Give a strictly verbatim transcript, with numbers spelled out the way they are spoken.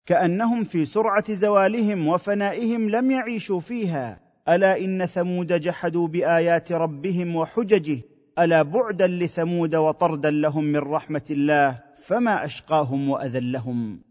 كأنهم في سرعة زوالهم وفنائهم لم يعيشوا فيها. ألا إن ثمود جحدوا بآيات ربهم وحججه، ألا بعدا لثمود وطردا لهم من رحمة الله، فما أشقاهم وأذلهم.